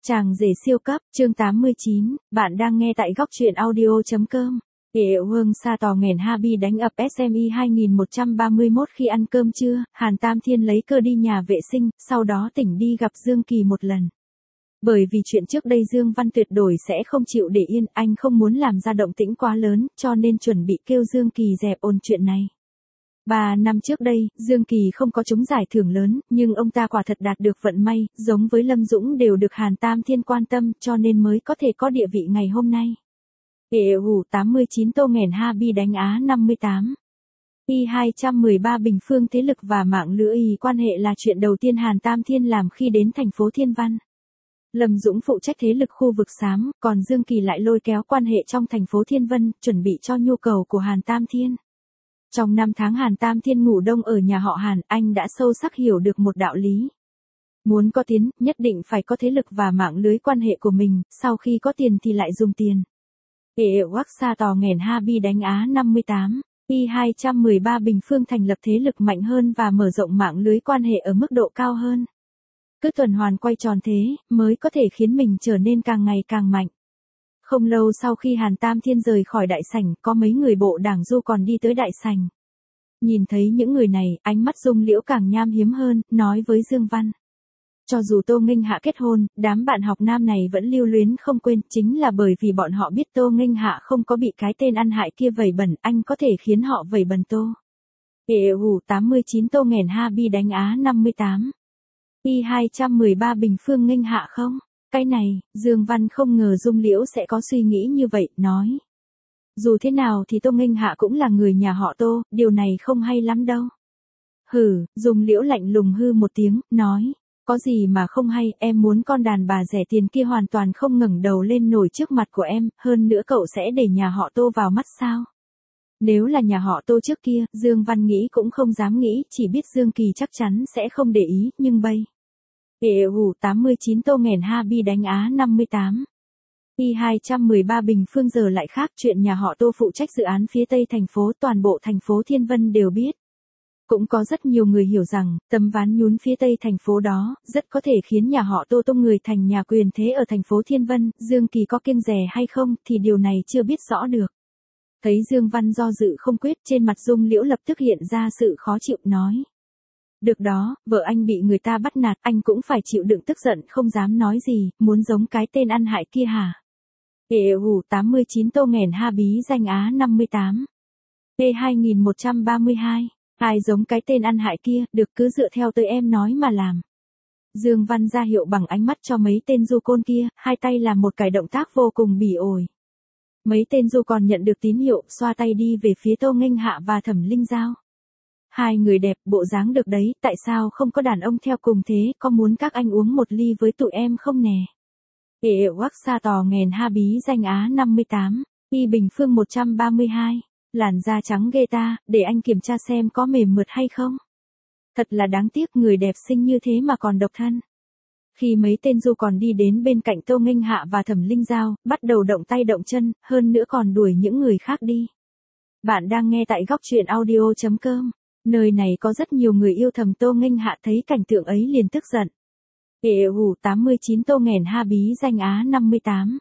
Chàng rể siêu cấp, chương 89, bạn đang nghe tại góc truyện audio.com. Ệ Hương Sa Tò nghèn Habi đánh ập SMI 2131 khi ăn cơm trưa, Hàn Tam Thiên lấy cơ đi nhà vệ sinh, sau đó tỉnh đi gặp Dương Kỳ một lần. Bởi vì chuyện trước đây Dương Văn tuyệt đối sẽ không chịu để yên, anh không muốn làm ra động tĩnh quá lớn, cho nên chuẩn bị kêu Dương Kỳ dẹp ồn chuyện này. 3 năm trước đây, Dương Kỳ không có trúng giải thưởng lớn, nhưng ông ta quả thật đạt được vận may, giống với Lâm Dũng đều được Hàn Tam Thiên quan tâm, cho nên mới có thể có địa vị ngày hôm nay. EU 89 Tô nghèn Habi đánh Á 58. Y213 Bình Phương thế lực và mạng lưới quan hệ là chuyện đầu tiên Hàn Tam Thiên làm khi đến thành phố Thiên Văn. Lâm Dũng phụ trách thế lực khu vực xám, còn Dương Kỳ lại lôi kéo quan hệ trong thành phố Thiên Vân, chuẩn bị cho nhu cầu của Hàn Tam Thiên. Trong 5 tháng Hàn Tam Thiên ngủ đông ở nhà họ Hàn, anh đã sâu sắc hiểu được một đạo lý. Muốn có tiền, nhất định phải có thế lực và mạng lưới quan hệ của mình, sau khi có tiền thì lại dùng tiền. Wak Sa Tò nghèn Habi đánh Á 58, Y213 Bình Phương thành lập thế lực mạnh hơn và mở rộng mạng lưới quan hệ ở mức độ cao hơn. Cứ tuần hoàn quay tròn thế, mới có thể khiến mình trở nên càng ngày càng mạnh. Không lâu sau khi Hàn Tam Thiên rời khỏi đại sảnh, có mấy người bộ đảng Du còn đi tới đại sảnh. Nhìn thấy những người này, ánh mắt Dung Liễu càng nham hiếm hơn, nói với Dương Văn. Cho dù Tô Nghênh Hạ kết hôn, đám bạn học nam này vẫn lưu luyến không quên, chính là bởi vì bọn họ biết Tô Nghênh Hạ không có bị cái tên ăn hại kia vẩy bẩn, anh có thể khiến họ vẩy bẩn Tô. EU 89 Tô nghèn Habi đánh Á 58. Y213 Bình Phương Nghênh Hạ không? Cái này, Dương Văn không ngờ Dung Liễu sẽ có suy nghĩ như vậy, nói. Dù thế nào thì Tô Nghênh Hạ cũng là người nhà họ Tô, điều này không hay lắm đâu. Hừ, Dung Liễu lạnh lùng hư một tiếng, nói. Có gì mà không hay, em muốn con đàn bà rẻ tiền kia hoàn toàn không ngẩng đầu lên nổi trước mặt của em, hơn nữa cậu sẽ để nhà họ Tô vào mắt sao? Nếu là nhà họ Tô trước kia, Dương Văn nghĩ cũng không dám nghĩ, chỉ biết Dương Kỳ chắc chắn sẽ không để ý, nhưng bây. EU 89 Tô nghèn Habi đánh Á 58. Y213 Bình Phương giờ lại khác, chuyện nhà họ Tô phụ trách dự án phía tây thành phố, toàn bộ thành phố Thiên Vân đều biết. Cũng có rất nhiều người hiểu rằng, tấm ván nhún phía tây thành phố đó, rất có thể khiến nhà họ Tô tung người thành nhà quyền thế ở thành phố Thiên Vân, Dương Kỳ có kiêng dè hay không, thì điều này chưa biết rõ được. Thấy Dương Văn do dự không quyết, trên mặt Dung Liễu lập tức hiện ra sự khó chịu, nói. Được đó, vợ anh bị người ta bắt nạt, anh cũng phải chịu đựng tức giận, không dám nói gì, muốn giống cái tên ăn hại kia hả? EU 89 Tô nghèn Habi danh Á 58. T2132. Ai giống cái tên ăn hại kia, được cứ dựa theo tôi em nói mà làm. Dương Văn ra hiệu bằng ánh mắt cho mấy tên du côn kia, hai tay làm một cái động tác vô cùng bỉ ổi. Mấy tên du còn nhận được tín hiệu, xoa tay đi về phía Tô Nghênh Hạ và Thẩm Linh Giao. Hai người đẹp, bộ dáng được đấy, tại sao không có đàn ông theo cùng thế, có muốn các anh uống một ly với tụi em không nè? Wak Sa Tò nghèn Habi danh Á 58, Y Bình Phương 132. Làn da trắng ghê ta, để anh kiểm tra xem có mềm mượt hay không. Thật là đáng tiếc, người đẹp xinh như thế mà còn độc thân. Khi mấy tên du còn đi đến bên cạnh Tô Nghênh Hạ và Thẩm Linh Giao, bắt đầu động tay động chân, hơn nữa còn đuổi những người khác đi. Bạn đang nghe tại góc truyện audio.com. Nơi này có rất nhiều người yêu thầm Tô Nghênh Hạ, thấy cảnh tượng ấy liền tức giận. EU 89 Tô nghèn Habi danh Á 58.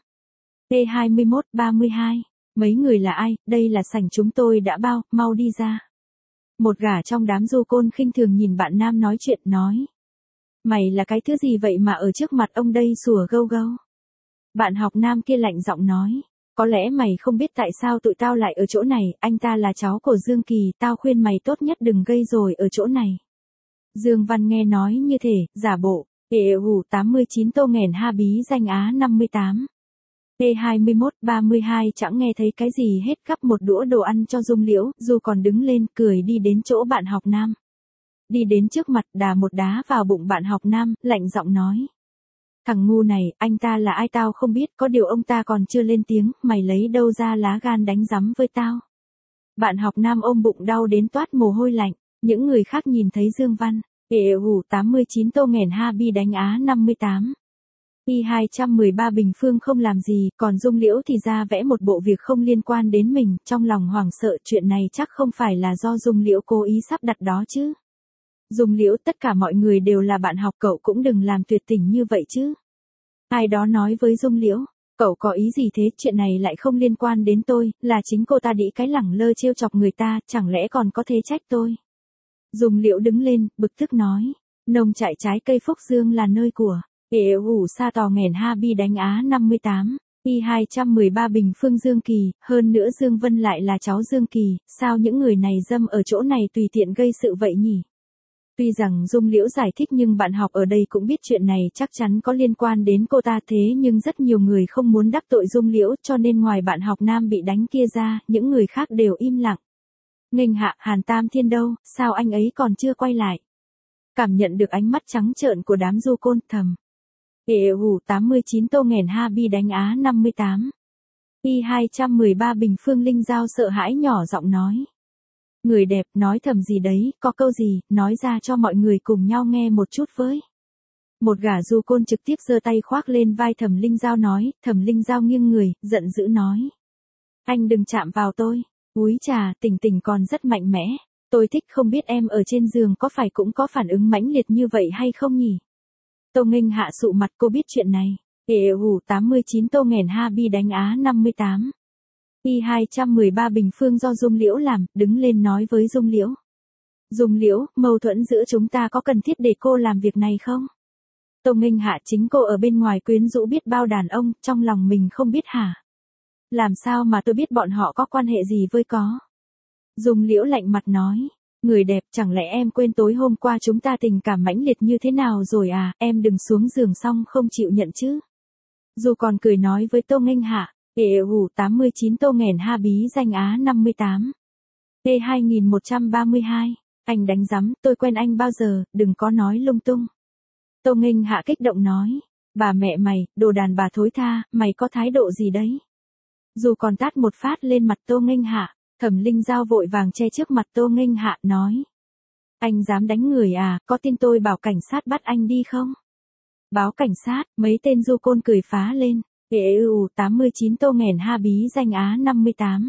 T2132. Mấy người là ai, đây là sảnh chúng tôi đã bao, mau đi ra. Một gã trong đám du côn khinh thường nhìn bạn nam nói chuyện, nói. Mày là cái thứ gì vậy mà ở trước mặt ông đây sủa gâu gâu? Bạn học nam kia lạnh giọng nói. Có lẽ mày không biết tại sao tụi tao lại ở chỗ này, anh ta là cháu của Dương Kỳ, tao khuyên mày tốt nhất đừng gây rồi ở chỗ này. Dương Văn nghe nói như thế, giả bộ. EU 89 Tô nghèn Habi danh Á 58. T2132 chẳng nghe thấy cái gì hết, gắp một đũa đồ ăn cho Dung Liễu, Du còn đứng lên, cười đi đến chỗ bạn học nam. Đi đến trước mặt, đá một đá vào bụng bạn học nam, lạnh giọng nói. Thằng ngu này, anh ta là ai tao không biết, có điều ông ta còn chưa lên tiếng, mày lấy đâu ra lá gan đánh rắm với tao. Bạn học nam ôm bụng đau đến toát mồ hôi lạnh, những người khác nhìn thấy Dương Văn. EU 89 Tô nghèn Habi đánh Á 58. Y213 Bình Phương không làm gì, còn Dung Liễu thì ra vẽ một bộ việc không liên quan đến mình, trong lòng hoảng sợ, chuyện này chắc không phải là do Dung Liễu cố ý sắp đặt đó chứ. Dung Liễu, tất cả mọi người đều là bạn học, cậu cũng đừng làm tuyệt tình như vậy chứ. Ai đó nói với Dung Liễu, cậu có ý gì thế, chuyện này lại không liên quan đến tôi, là chính cô ta đĩ cái lẳng lơ trêu chọc người ta, chẳng lẽ còn có thể trách tôi. Dung Liễu đứng lên, bực tức nói, nông trại trái cây Phúc Dương là nơi của ủ sa tò nghèn ha bi đánh Á 58. Y213 Bình Phương Dương Kỳ, hơn nữa Dương Vân lại là cháu Dương Kỳ, sao những người này dâm ở chỗ này tùy tiện gây sự vậy nhỉ? Tuy rằng Dung Liễu giải thích nhưng bạn học ở đây cũng biết chuyện này chắc chắn có liên quan đến cô ta, thế nhưng rất nhiều người không muốn đắc tội Dung Liễu cho nên ngoài bạn học nam bị đánh kia ra, những người khác đều im lặng. Nghênh hạ, Hàn Tam Thiên đâu, sao anh ấy còn chưa quay lại? Cảm nhận được ánh mắt trắng trợn của đám du côn thầm. ủ 89 Tô nghèn ha bi đánh Á 58. Y213 Bình Phương Linh Giao sợ hãi nhỏ giọng nói. Người đẹp nói thầm gì đấy, có câu gì, nói ra cho mọi người cùng nhau nghe một chút với. Một gã du côn trực tiếp giơ tay khoác lên vai Thẩm Linh Giao nói, Thẩm Linh Giao nghiêng người, giận dữ nói. Anh đừng chạm vào tôi, úi trà, Tình Tình còn rất mạnh mẽ, tôi thích, không biết em ở trên giường có phải cũng có phản ứng mãnh liệt như vậy hay không nhỉ? Tô Nghênh hạ sụ mặt, cô biết chuyện này. ủ 89 Tô nghèn ha bi đánh Á 58. Y213 Bình Phương do Dung Liễu làm, đứng lên nói với Dung Liễu. Dung Liễu, mâu thuẫn giữa chúng ta có cần thiết để cô làm việc này không? Tô Nghênh hạ, chính cô ở bên ngoài quyến rũ biết bao đàn ông, trong lòng mình không biết hả? Làm sao mà tôi biết bọn họ có quan hệ gì với có? Dung Liễu lạnh mặt nói. Người đẹp, chẳng lẽ em quên tối hôm qua chúng ta tình cảm mãnh liệt như thế nào rồi à, em đừng xuống giường xong không chịu nhận chứ. Dù còn cười nói với Tô Nghênh hạ. ủ 89 Tô nghèn ha bí danh Á 58. T2132. Anh đánh rắm, tôi quen anh bao giờ, đừng có nói lung tung. Tô Nghênh hạ kích động nói. Bà mẹ mày, đồ đàn bà thối tha, mày có thái độ gì đấy? Dù còn tát một phát lên mặt Tô Nghênh hạ, Thẩm Linh Giao vội vàng che trước mặt Tô Nghênh hạ nói. Anh dám đánh người à, có tin tôi bảo cảnh sát bắt anh đi không? Báo cảnh sát, mấy tên du côn cười phá lên. ủ 89 Tô nghèn ha bí danh Á 58.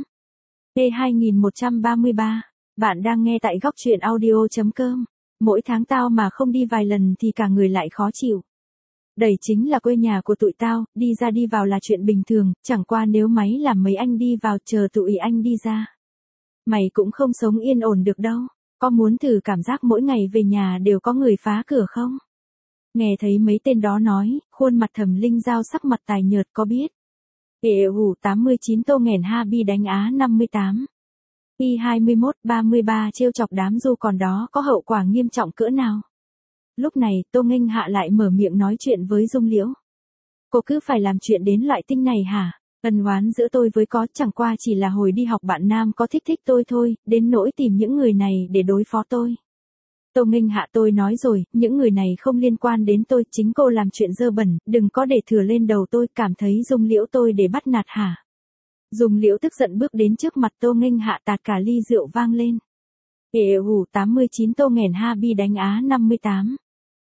T2133. Bạn đang nghe tại góc truyện audio.com. Mỗi tháng tao mà không đi vài lần thì cả người lại khó chịu. Đây chính là quê nhà của tụi tao, đi ra đi vào là chuyện bình thường, chẳng qua nếu máy làm mấy anh đi vào chờ tụi anh đi ra. Mày cũng không sống yên ổn được đâu, có muốn thử cảm giác mỗi ngày về nhà đều có người phá cửa không? Nghe thấy mấy tên đó nói, khuôn mặt Thẩm Linh Giao sắc mặt tài nhợt có biết. ủ 89 Tô nghèn ha bi đánh Á 58. Y2133 trêu chọc đám du còn đó có hậu quả nghiêm trọng cỡ nào? Lúc này, Tô Nghênh hạ lại mở miệng nói chuyện với Dung Liễu. Cô cứ phải làm chuyện đến loại tinh này hả? Ân oán giữa tôi với có chẳng qua chỉ là hồi đi học bạn nam có thích tôi thôi, đến nỗi tìm những người này để đối phó tôi. Tô Nghênh hạ, tôi nói rồi, những người này không liên quan đến tôi, chính cô làm chuyện dơ bẩn, đừng có để thừa lên đầu tôi, cảm thấy Dung Liễu tôi để bắt nạt hả? Dung Liễu tức giận bước đến trước mặt Tô Nghênh hạ, tạt cả ly rượu vang lên. ủ 89 Tô nghèn ha bi đánh Á 58.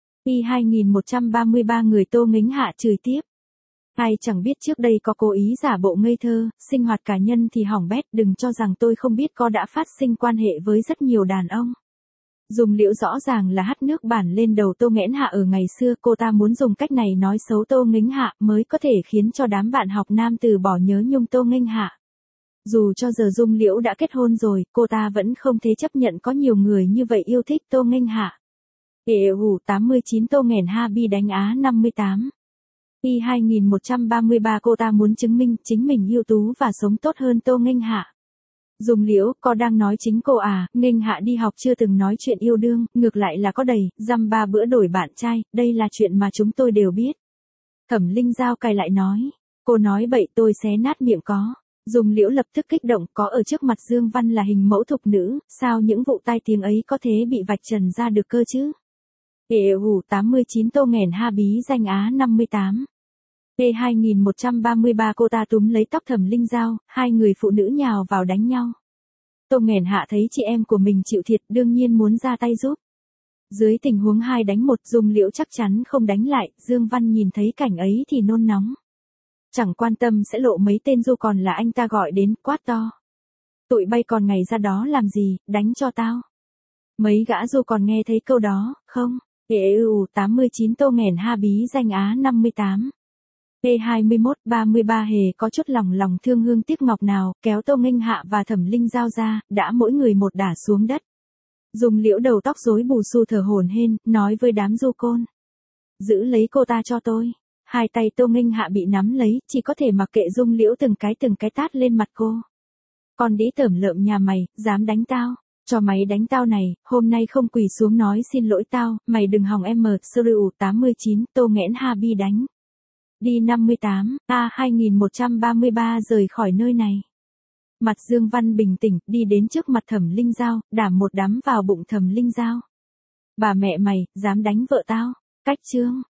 Y2133 người Tô Nghênh hạ chửi tiếp. Ai chẳng biết trước đây có cố ý giả bộ ngây thơ, sinh hoạt cá nhân thì hỏng bét, đừng cho rằng tôi không biết có đã phát sinh quan hệ với rất nhiều đàn ông. Dung Liễu rõ ràng là hắt nước bản lên đầu Tô nghẽn hạ ở ngày xưa, cô ta muốn dùng cách này nói xấu Tô Nghênh hạ mới có thể khiến cho đám bạn học nam từ bỏ nhớ nhung Tô Nghênh hạ. Dù cho giờ Dung Liễu đã kết hôn rồi, cô ta vẫn không thể chấp nhận có nhiều người như vậy yêu thích Tô Nghênh hạ. ủ 89 Tô nghèn ha bi đánh Á 58. Y2133 cô ta muốn chứng minh chính mình ưu tú và sống tốt hơn Tô Nghênh hạ. Dung Liễu, có đang nói chính cô à? Nghênh hạ đi học chưa từng nói chuyện yêu đương, ngược lại là có đầy, dăm ba bữa đổi bạn trai, đây là chuyện mà chúng tôi đều biết. Thẩm Linh Giao cày lại nói. Cô nói bậy tôi xé nát miệng có. Dung Liễu lập tức kích động, có ở trước mặt Dương Văn là hình mẫu thục nữ, sao những vụ tai tiếng ấy có thể bị vạch trần ra được cơ chứ? ủ 89 Tô nghèn ha bí danh Á 58. T2133 cô ta túm lấy tóc Thẩm Linh Giao, hai người phụ nữ nhào vào đánh nhau. Tô nghèn hạ thấy chị em của mình chịu thiệt đương nhiên muốn ra tay giúp. Dưới tình huống 2 đánh 1 Dung Liễu chắc chắn không đánh lại, Dương Văn nhìn thấy cảnh ấy thì nôn nóng. Chẳng quan tâm sẽ lộ mấy tên du còn là anh ta gọi đến, quát to. Tụi bay còn ngày ra đó làm gì, đánh cho tao. Mấy gã du còn nghe thấy câu đó, không? ủ 89 Tô nghèn ha bí danh Á 58. P21-33 hề có chút lòng thương hương tiếc ngọc nào, kéo Tô Nghênh Hạ và Thẩm Linh Giao ra, đã mỗi người một đả xuống đất. Dùng liễu đầu tóc rối bù xù thở hổn hển, nói với đám du côn. Giữ lấy cô ta cho tôi. Hai tay Tô Nghênh Hạ bị nắm lấy, chỉ có thể mặc kệ Dung Liễu từng cái tát lên mặt cô. Con đĩ tởm lợm nhà mày, dám đánh tao. Cho mày đánh tao này, hôm nay không quỳ xuống nói xin lỗi tao, mày đừng hòng em MSRU 89, Tô nghẽn Habi đánh. Đi 58, A2133 rời khỏi nơi này. Mặt Dương Văn bình tĩnh, đi đến trước mặt Thẩm Linh Giao, đảm một đấm vào bụng Thẩm Linh Giao. Bà mẹ mày, dám đánh vợ tao. Cách chương.